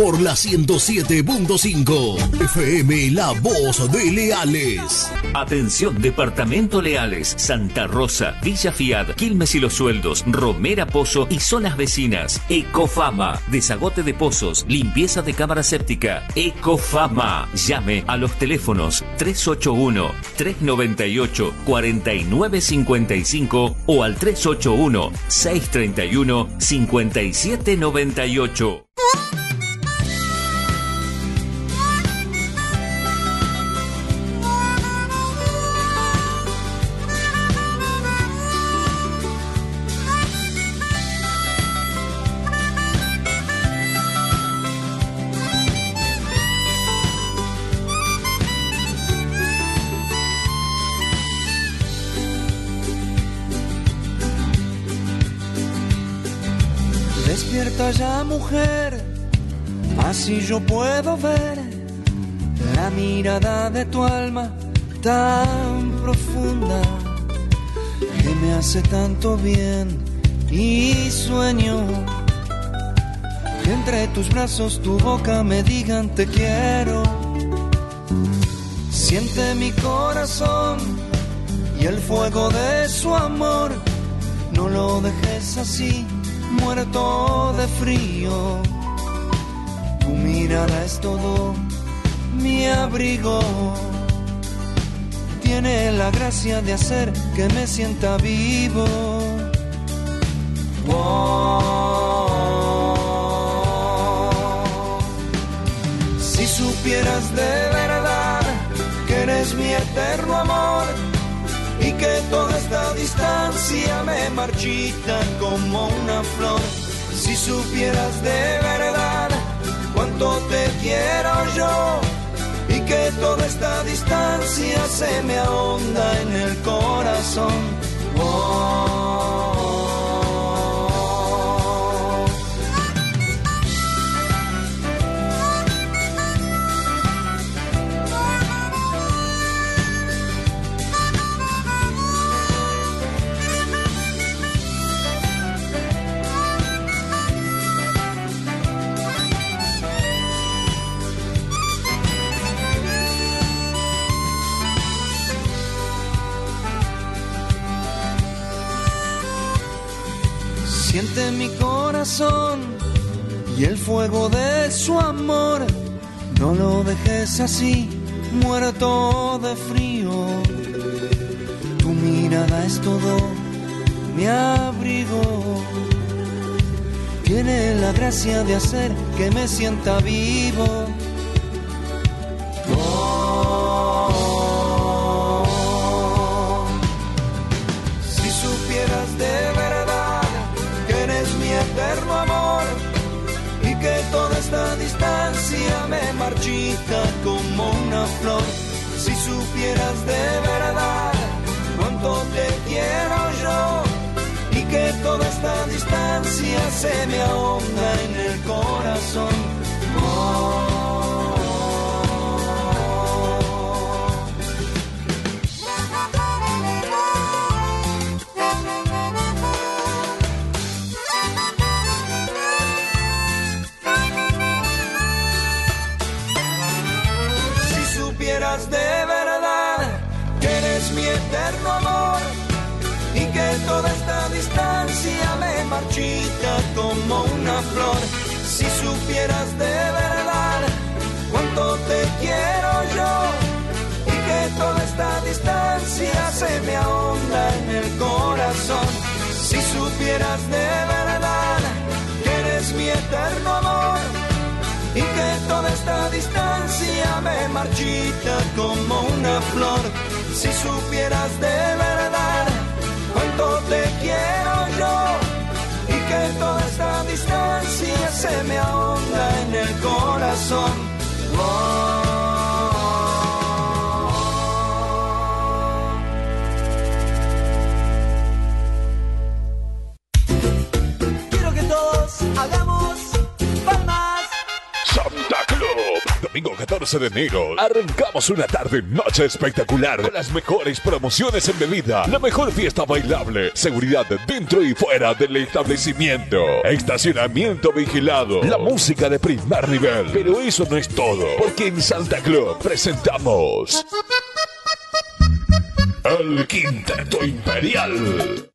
por la 107.5 FM, La Voz de Leales. Atención, Departamento Leales, Santa Rosa, Villa Fiat, Quilmes y Los Sueldos, Romera Pozo y zonas vecinas. Ecofama, desagote de pozos, limpieza de cámara séptica. Ecofama. Llame a los teléfonos 381-398-4955 o al 381-631-5798. Despierta ya, mujer, así yo puedo ver la mirada de tu alma tan profunda que me hace tanto bien y sueño que entre tus brazos tu boca me digan te quiero. Siente mi corazón y el fuego de su amor, no lo dejes así, muerto de frío. Tu mirada es todo mi abrigo, tiene la gracia de hacer que me sienta vivo. Oh, si supieras de verdad que eres mi eterno amor y que toda esta distancia me marchita como una flor. Si supieras de verdad cuánto te quiero yo y que toda esta distancia se me ahonda en el corazón. Oh. Siente mi corazón y el fuego de su amor, no lo dejes así, muerto de frío. Tu mirada es todo mi abrigo, tiene la gracia de hacer que me sienta vivo. Oh, si supieras de verdad eterno amor y que toda esta distancia me marchita como una flor. Si supieras de verdad cuánto te quiero yo y que toda esta distancia se me ahonda en el corazón. Oh. De verdad que eres mi eterno amor y que toda esta distancia me marchita como una flor. Si supieras de verdad cuánto te quiero yo y que toda esta distancia se me ahonda en el corazón. Si supieras de verdad que eres mi eterno amor y que toda esta distancia me marchita como una flor. Si supieras de verdad cuánto te quiero yo y que toda esta distancia se me ahonda en el corazón. Oh. Quiero que todos hagamos palmas. Santa Club, domingo 14 de enero, arrancamos una tarde-noche espectacular con las mejores promociones en bebida, la mejor fiesta bailable, seguridad dentro y fuera del establecimiento, estacionamiento vigilado, la música de primer nivel. Pero eso no es todo, porque en Santa Club presentamos el Quinteto Imperial.